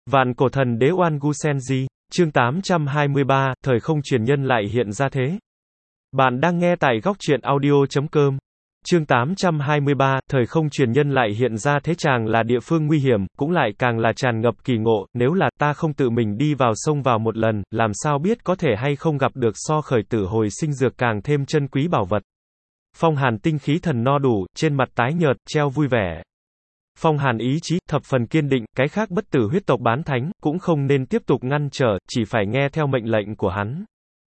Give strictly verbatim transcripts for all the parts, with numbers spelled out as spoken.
Vạn cổ thần đế Oan Gu Senji, chương tám trăm hai mươi ba, thời không truyền nhân lại hiện ra thế. Bạn đang nghe tại góc truyện audio chấm com. Chương tám trăm hai mươi ba, thời không truyền nhân lại hiện ra thế. Chàng là địa phương nguy hiểm, cũng lại càng là tràn ngập kỳ ngộ, nếu là ta không tự mình đi vào sông vào một lần, làm sao biết có thể hay không gặp được so khởi tử hồi sinh dược càng thêm chân quý bảo vật. Phong Hàn tinh khí thần no đủ, trên mặt tái nhợt, treo vui vẻ. Phong Hàn ý chí thập phần kiên định, cái khác bất tử huyết tộc bán thánh cũng không nên tiếp tục ngăn trở, chỉ phải nghe theo mệnh lệnh của hắn.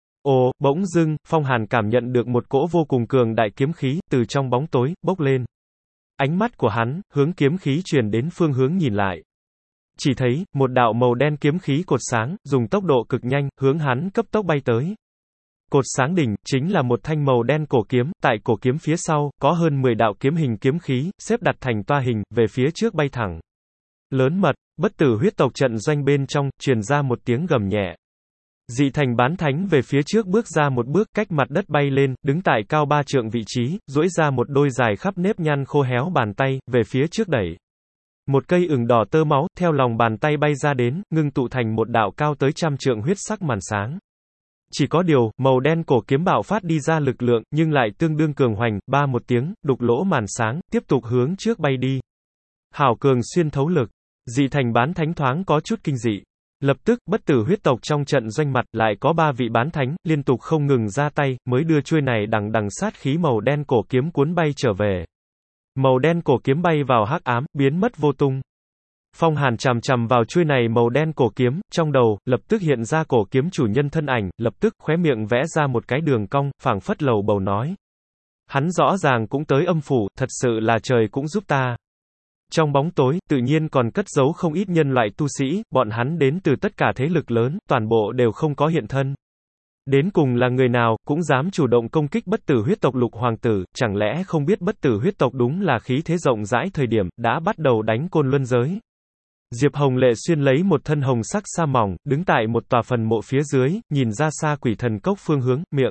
Ồ, bỗng dưng, Phong Hàn cảm nhận được một cỗ vô cùng cường đại kiếm khí từ trong bóng tối bốc lên. Ánh mắt của hắn hướng kiếm khí truyền đến phương hướng nhìn lại. Chỉ thấy một đạo màu đen kiếm khí cột sáng, dùng tốc độ cực nhanh hướng hắn cấp tốc bay tới. Cột sáng đỉnh chính là một thanh màu đen cổ kiếm, tại cổ kiếm phía sau có hơn mười đạo kiếm hình kiếm khí, xếp đặt thành toa hình, về phía trước bay thẳng. Lớn mật, bất tử huyết tộc trận doanh bên trong truyền ra một tiếng gầm nhẹ. Dị thành bán thánh về phía trước bước ra một bước, cách mặt đất bay lên, đứng tại cao ba trượng vị trí, duỗi ra một đôi dài khắp nếp nhăn khô héo bàn tay về phía trước đẩy. Một cây ửng đỏ tơ máu theo lòng bàn tay bay ra đến, ngưng tụ thành một đạo cao tới trăm trượng huyết sắc màn sáng. Chỉ có điều, màu đen cổ kiếm bạo phát đi ra lực lượng, nhưng lại tương đương cường hoành, ba một tiếng, đục lỗ màn sáng, tiếp tục hướng trước bay đi. Hảo cường xuyên thấu lực. Dị thành bán thánh thoáng có chút kinh dị. Lập tức, bất tử huyết tộc trong trận doanh mặt, lại có ba vị bán thánh, liên tục không ngừng ra tay, mới đưa chuôi này đằng đằng sát khí màu đen cổ kiếm cuốn bay trở về. Màu đen cổ kiếm bay vào hắc ám, biến mất vô tung. Phong Hàn chằm chằm vào chuôi này màu đen cổ kiếm, trong đầu lập tức hiện ra cổ kiếm chủ nhân thân ảnh, lập tức khóe miệng vẽ ra một cái đường cong, phảng phất lầu bầu nói: hắn rõ ràng cũng tới âm phủ, thật sự là trời cũng giúp ta. Trong bóng tối, tự nhiên còn cất giấu không ít nhân loại tu sĩ, bọn hắn đến từ tất cả thế lực lớn, toàn bộ đều không có hiện thân. Đến cùng là người nào, cũng dám chủ động công kích bất tử huyết tộc lục hoàng tử, chẳng lẽ không biết bất tử huyết tộc đúng là khí thế rộng rãi thời điểm, đã bắt đầu đánh côn luân giới. Diệp Hồng Lệ xuyên lấy một thân hồng sắc sa mỏng, đứng tại một tòa phần mộ phía dưới, nhìn ra xa quỷ thần cốc phương hướng, miệng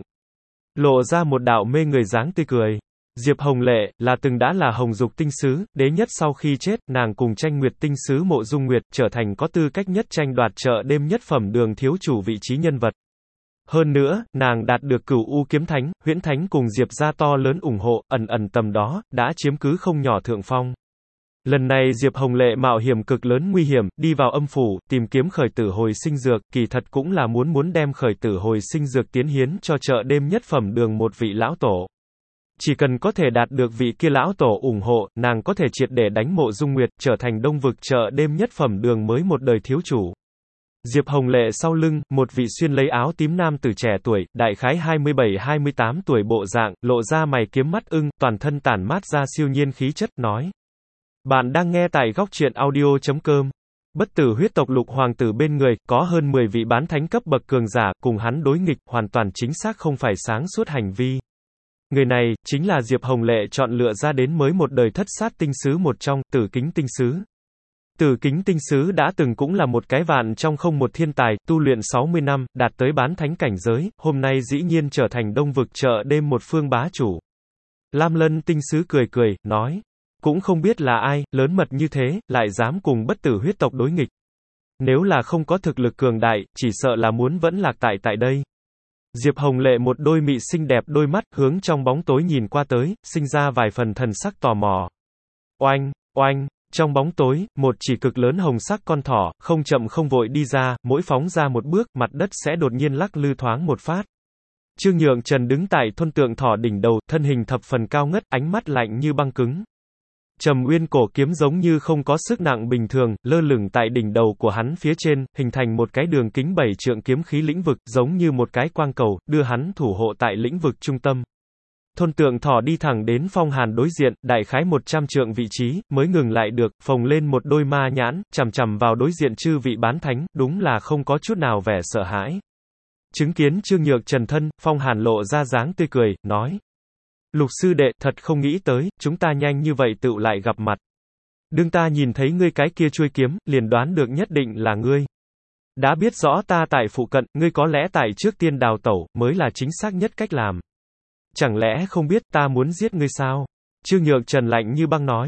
lộ ra một đạo mê người dáng tươi cười. Diệp Hồng Lệ, là từng đã là Hồng Dục tinh sứ, đế nhất sau khi chết, nàng cùng tranh nguyệt tinh sứ Mộ Dung Nguyệt, trở thành có tư cách nhất tranh đoạt chợ đêm nhất phẩm đường thiếu chủ vị trí nhân vật. Hơn nữa, nàng đạt được Cửu U Kiếm Thánh, Huyễn Thánh cùng Diệp gia to lớn ủng hộ, ẩn ẩn tầm đó, đã chiếm cứ không nhỏ thượng phong. Lần này Diệp Hồng Lệ mạo hiểm cực lớn nguy hiểm, đi vào âm phủ, tìm kiếm khởi tử hồi sinh dược, kỳ thật cũng là muốn muốn đem khởi tử hồi sinh dược tiến hiến cho chợ đêm nhất phẩm đường một vị lão tổ. Chỉ cần có thể đạt được vị kia lão tổ ủng hộ, nàng có thể triệt để đánh Mộ Dung Nguyệt, trở thành đông vực chợ đêm nhất phẩm đường mới một đời thiếu chủ. Diệp Hồng Lệ sau lưng, một vị xuyên lấy áo tím nam tử trẻ tuổi, đại khái hai mươi bảy hai mươi tám tuổi bộ dạng, lộ ra mày kiếm mắt ưng, toàn thân tản mát ra siêu nhiên khí chất, nói: bạn đang nghe tại góc truyện audio chấm com. Bất tử huyết tộc lục hoàng tử bên người, có hơn mười vị bán thánh cấp bậc cường giả, cùng hắn đối nghịch, hoàn toàn chính xác không phải sáng suốt hành vi. Người này, chính là Diệp Hồng Lệ chọn lựa ra đến mới một đời thất sát tinh sứ một trong, Tử Kính tinh sứ. Tử Kính tinh sứ đã từng cũng là một cái vạn trong không một thiên tài, tu luyện sáu mươi năm, đạt tới bán thánh cảnh giới, hôm nay dĩ nhiên trở thành đông vực chợ đêm một phương bá chủ. Lam Lân tinh sứ cười cười, nói: cũng không biết là ai, lớn mật như thế, lại dám cùng bất tử huyết tộc đối nghịch. Nếu là không có thực lực cường đại, chỉ sợ là muốn vẫn lạc tại tại đây. Diệp Hồng Lệ một đôi mị xinh đẹp đôi mắt, hướng trong bóng tối nhìn qua tới, sinh ra vài phần thần sắc tò mò. Oanh, oanh, trong bóng tối, một chỉ cực lớn hồng sắc con thỏ, không chậm không vội đi ra, mỗi phóng ra một bước, mặt đất sẽ đột nhiên lắc lư thoáng một phát. Trương Nhượng Trần đứng tại thôn tượng thỏ đỉnh đầu, thân hình thập phần cao ngất, ánh mắt lạnh như băng cứng. Trầm Uyên cổ kiếm giống như không có sức nặng bình thường, lơ lửng tại đỉnh đầu của hắn phía trên, hình thành một cái đường kính bảy trượng kiếm khí lĩnh vực, giống như một cái quang cầu, đưa hắn thủ hộ tại lĩnh vực trung tâm. Thôn tượng thỏ đi thẳng đến Phong Hàn đối diện, đại khái một trăm trượng vị trí, mới ngừng lại được, phồng lên một đôi ma nhãn, chằm chằm vào đối diện chư vị bán thánh, đúng là không có chút nào vẻ sợ hãi. Chứng kiến Trương Nhược Trần thân, Phong Hàn lộ ra dáng tươi cười, nói: lục sư đệ, thật không nghĩ tới, chúng ta nhanh như vậy tựu lại gặp mặt. Đương ta nhìn thấy ngươi cái kia chuôi kiếm, liền đoán được nhất định là ngươi. Đã biết rõ ta tại phụ cận, ngươi có lẽ tại trước tiên đào tẩu, mới là chính xác nhất cách làm. Chẳng lẽ không biết ta muốn giết ngươi sao? Trương Nhược Trần lạnh như băng nói.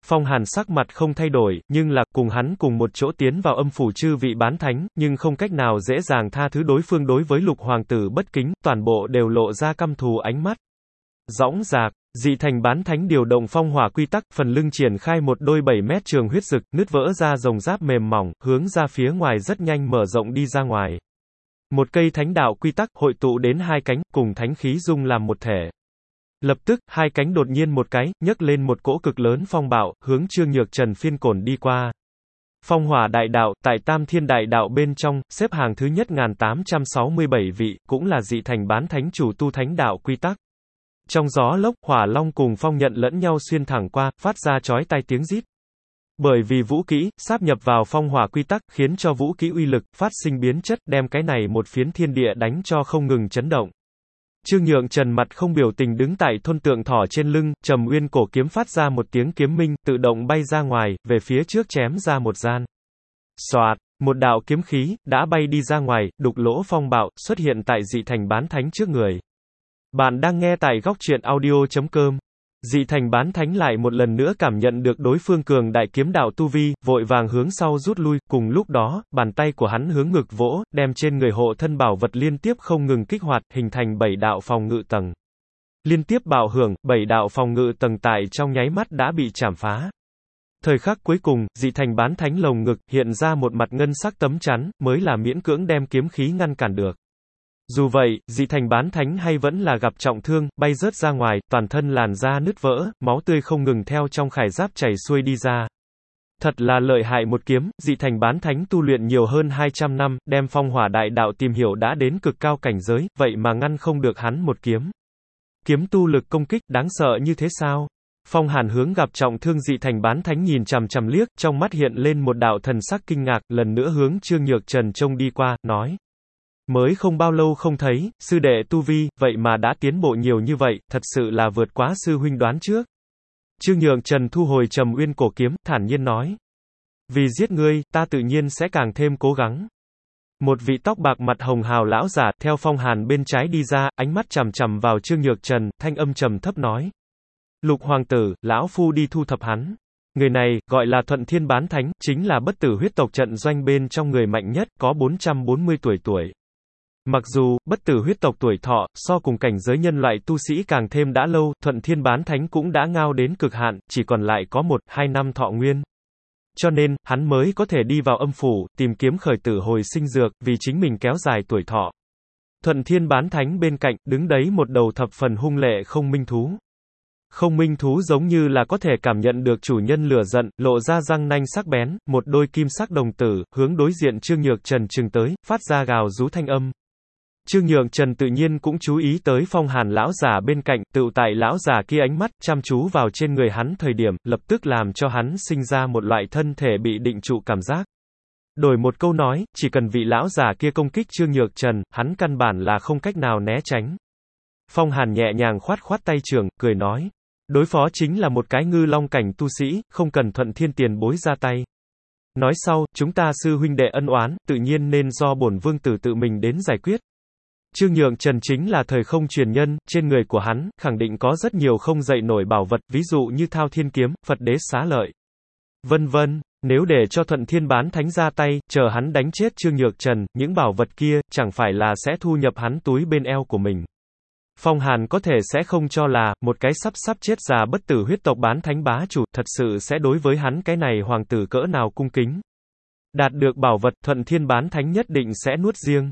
Phong Hàn sắc mặt không thay đổi, nhưng là, cùng hắn cùng một chỗ tiến vào âm phủ chư vị bán thánh, nhưng không cách nào dễ dàng tha thứ đối phương đối với lục hoàng tử bất kính, toàn bộ đều lộ ra căm thù ánh mắt. Dõng dạc, dị thành bán thánh điều động phong hỏa quy tắc, phần lưng triển khai một đôi bảy mét trường huyết dực, nứt vỡ ra rồng giáp mềm mỏng, hướng ra phía ngoài rất nhanh mở rộng đi ra ngoài. Một cây thánh đạo quy tắc, hội tụ đến hai cánh, cùng thánh khí dung làm một thể. Lập tức, hai cánh đột nhiên một cái, nhấc lên một cỗ cực lớn phong bạo, hướng Trương Nhược Trần phiên cổn đi qua. Phong hỏa đại đạo, tại Tam Thiên đại đạo bên trong, xếp hàng thứ nhất một nghìn tám trăm sáu mươi bảy vị, cũng là dị thành bán thánh chủ tu thánh đạo quy tắc. Trong gió lốc, hỏa long cùng phong nhận lẫn nhau xuyên thẳng qua, phát ra chói tai tiếng rít. Bởi vì vũ kỹ, sáp nhập vào phong hỏa quy tắc, khiến cho vũ kỹ uy lực, phát sinh biến chất, đem cái này một phiến thiên địa đánh cho không ngừng chấn động. Trương Nhượng Trần mặt không biểu tình đứng tại thôn tượng thỏ trên lưng, Trầm Uyên cổ kiếm phát ra một tiếng kiếm minh, tự động bay ra ngoài, về phía trước chém ra một gian. Xoạt, một đạo kiếm khí, đã bay đi ra ngoài, đục lỗ phong bạo, xuất hiện tại dị thành bán thánh trước người. Bạn đang nghe tại góc truyện audio chấm com. Dị thành bán thánh lại một lần nữa cảm nhận được đối phương cường đại kiếm đạo tu vi, vội vàng hướng sau rút lui, cùng lúc đó, bàn tay của hắn hướng ngực vỗ, đem trên người hộ thân bảo vật liên tiếp không ngừng kích hoạt, hình thành bảy đạo phòng ngự tầng. Liên tiếp bạo hưởng, bảy đạo phòng ngự tầng tại trong nháy mắt đã bị chảm phá. Thời khắc cuối cùng, dị thành bán thánh lồng ngực, hiện ra một mặt ngân sắc tấm chắn, mới là miễn cưỡng đem kiếm khí ngăn cản được. Dù vậy, dị thành bán thánh hay vẫn là gặp trọng thương, bay rớt ra ngoài, toàn thân làn da nứt vỡ, máu tươi không ngừng theo trong khải giáp chảy xuôi đi ra. Thật là lợi hại một kiếm, dị thành bán thánh tu luyện nhiều hơn hai trăm năm, đem phong hỏa đại đạo tìm hiểu đã đến cực cao cảnh giới, vậy mà ngăn không được hắn một kiếm. Kiếm tu lực công kích, đáng sợ như thế sao? Phong Hàn hướng gặp trọng thương dị thành bán thánh nhìn chằm chằm liếc, trong mắt hiện lên một đạo thần sắc kinh ngạc, lần nữa hướng Trương Nhược Trần trông đi qua, nói. Mới không bao lâu không thấy, sư đệ tu vi, vậy mà đã tiến bộ nhiều như vậy, thật sự là vượt quá sư huynh đoán trước. Trương Nhượng Trần thu hồi Trầm Uyên cổ kiếm, thản nhiên nói. Vì giết ngươi, ta tự nhiên sẽ càng thêm cố gắng. Một vị tóc bạc mặt hồng hào lão giả, theo Phong Hàn bên trái đi ra, ánh mắt chằm chằm vào Trương Nhược Trần, thanh âm trầm thấp nói. Lục hoàng tử, lão phu đi thu thập hắn. Người này, gọi là Thuận Thiên bán thánh, chính là bất tử huyết tộc trận doanh bên trong người mạnh nhất, có bốn trăm bốn mươi tuổi tuổi. Mặc dù, bất tử huyết tộc tuổi thọ, so cùng cảnh giới nhân loại tu sĩ càng thêm đã lâu, Thuận Thiên bán thánh cũng đã ngao đến cực hạn, chỉ còn lại có một, hai năm thọ nguyên. Cho nên, hắn mới có thể đi vào âm phủ, tìm kiếm khởi tử hồi sinh dược, vì chính mình kéo dài tuổi thọ. Thuận Thiên bán thánh bên cạnh, đứng đấy một đầu thập phần hung lệ không minh thú. Không minh thú giống như là có thể cảm nhận được chủ nhân lửa giận, lộ ra răng nanh sắc bén, một đôi kim sắc đồng tử, hướng đối diện Trương Nhược Trần chừng tới, phát ra gào rú thanh âm. Trương Nhượng Trần tự nhiên cũng chú ý tới Phong Hàn lão giả bên cạnh, tựu tại lão giả kia ánh mắt chăm chú vào trên người hắn thời điểm, lập tức làm cho hắn sinh ra một loại thân thể bị định trụ cảm giác. Đổi một câu nói, chỉ cần vị lão giả kia công kích Trương Nhược Trần, hắn căn bản là không cách nào né tránh. Phong Hàn nhẹ nhàng khoát khoát tay trường, cười nói. Đối phó chính là một cái ngư long cảnh tu sĩ, không cần Thuận Thiên tiền bối ra tay. Nói sau, chúng ta sư huynh đệ ân oán, tự nhiên nên do bổn vương tử tự mình đến giải quyết. Trương Nhượng Trần chính là thời không truyền nhân, trên người của hắn, khẳng định có rất nhiều không dậy nổi bảo vật, ví dụ như Thao Thiên Kiếm, Phật Đế Xá Lợi, vân vân. Nếu để cho Thuận Thiên bán thánh ra tay, chờ hắn đánh chết Trương Nhược Trần, những bảo vật kia, chẳng phải là sẽ thu nhập hắn túi bên eo của mình. Phong Hàn có thể sẽ không cho là, một cái sắp sắp chết già bất tử huyết tộc bán thánh bá chủ, thật sự sẽ đối với hắn cái này hoàng tử cỡ nào cung kính. Đạt được bảo vật, Thuận Thiên bán thánh nhất định sẽ nuốt riêng.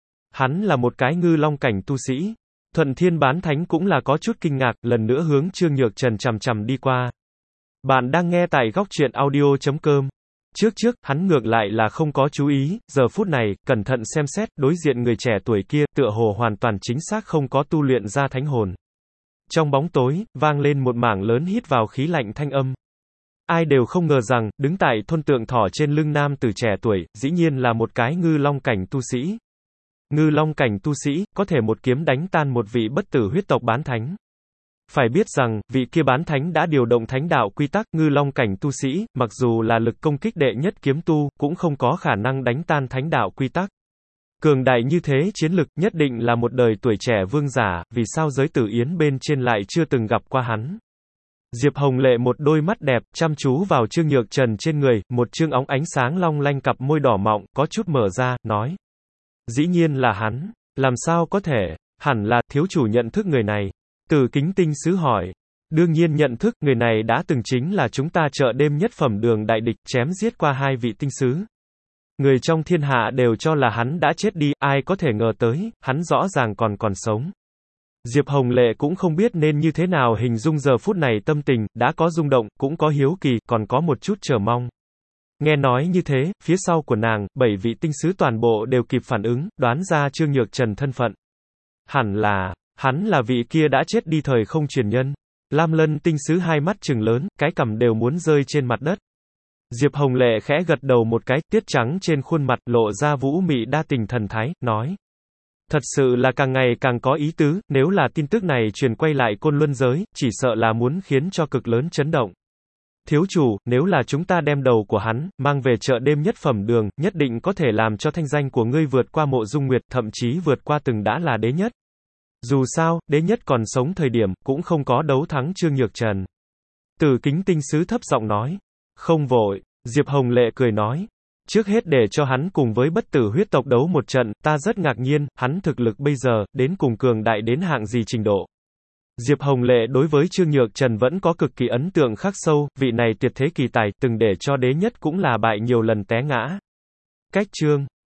Hắn là một cái ngư long cảnh tu sĩ. Thuận Thiên bán thánh cũng là có chút kinh ngạc, lần nữa hướng Trương Nhược Trần chằm chằm đi qua. Bạn đang nghe tại góc truyện audio chấm com. Trước trước, hắn ngược lại là không có chú ý, giờ phút này, cẩn thận xem xét, đối diện người trẻ tuổi kia, tựa hồ hoàn toàn chính xác không có tu luyện ra thánh hồn. Trong bóng tối, vang lên một mảng lớn hít vào khí lạnh thanh âm. Ai đều không ngờ rằng, đứng tại thôn tượng thỏ trên lưng nam tử trẻ tuổi, dĩ nhiên là một cái ngư long cảnh tu sĩ. Ngư long cảnh tu sĩ, có thể một kiếm đánh tan một vị bất tử huyết tộc bán thánh. Phải biết rằng, vị kia bán thánh đã điều động thánh đạo quy tắc, ngư long cảnh tu sĩ, mặc dù là lực công kích đệ nhất kiếm tu, cũng không có khả năng đánh tan thánh đạo quy tắc. Cường đại như thế chiến lực, nhất định là một đời tuổi trẻ vương giả, vì sao giới tử yến bên trên lại chưa từng gặp qua hắn. Diệp Hồng Lệ một đôi mắt đẹp, chăm chú vào Trương Nhược Trần trên người, một trương óng ánh sáng long lanh cặp môi đỏ mọng, có chút mở ra, nói. Dĩ nhiên là hắn. Làm sao có thể? Hẳn là, thiếu chủ nhận thức người này. Từ Kính tinh sứ hỏi. Đương nhiên nhận thức, người này đã từng chính là chúng ta chợ đêm nhất phẩm đường đại địch, chém giết qua hai vị tinh sứ. Người trong thiên hạ đều cho là hắn đã chết đi, ai có thể ngờ tới, hắn rõ ràng còn còn sống. Diệp Hồng Lệ cũng không biết nên như thế nào hình dung giờ phút này tâm tình, đã có rung động, cũng có hiếu kỳ, còn có một chút chờ mong. Nghe nói như thế, phía sau của nàng, bảy vị tinh sứ toàn bộ đều kịp phản ứng, đoán ra Trương Nhược Trần thân phận. Hẳn là, hắn là vị kia đã chết đi thời không truyền nhân. Lam Lân tinh sứ hai mắt trừng lớn, cái cằm đều muốn rơi trên mặt đất. Diệp Hồng Lệ khẽ gật đầu một cái, tiết trắng trên khuôn mặt lộ ra vũ mị đa tình thần thái, nói. Thật sự là càng ngày càng có ý tứ, nếu là tin tức này truyền quay lại Côn Luân giới, chỉ sợ là muốn khiến cho cực lớn chấn động. Thiếu chủ, nếu là chúng ta đem đầu của hắn, mang về chợ đêm nhất phẩm đường, nhất định có thể làm cho thanh danh của ngươi vượt qua Mộ Dung Nguyệt, thậm chí vượt qua từng đã là đế nhất. Dù sao, đế nhất còn sống thời điểm, cũng không có đấu thắng Trương Nhược Trần. Từ Kính tinh sứ thấp giọng nói. Không vội, Diệp Hồng Lệ cười nói. Trước hết để cho hắn cùng với bất tử huyết tộc đấu một trận, ta rất ngạc nhiên, hắn thực lực bây giờ, đến cùng cường đại đến hạng gì trình độ. Diệp Hồng Lệ đối với Trương Nhược Trần vẫn có cực kỳ ấn tượng khắc sâu, vị này tuyệt thế kỳ tài, từng để cho đế nhất cũng là bại nhiều lần té ngã. Cách chương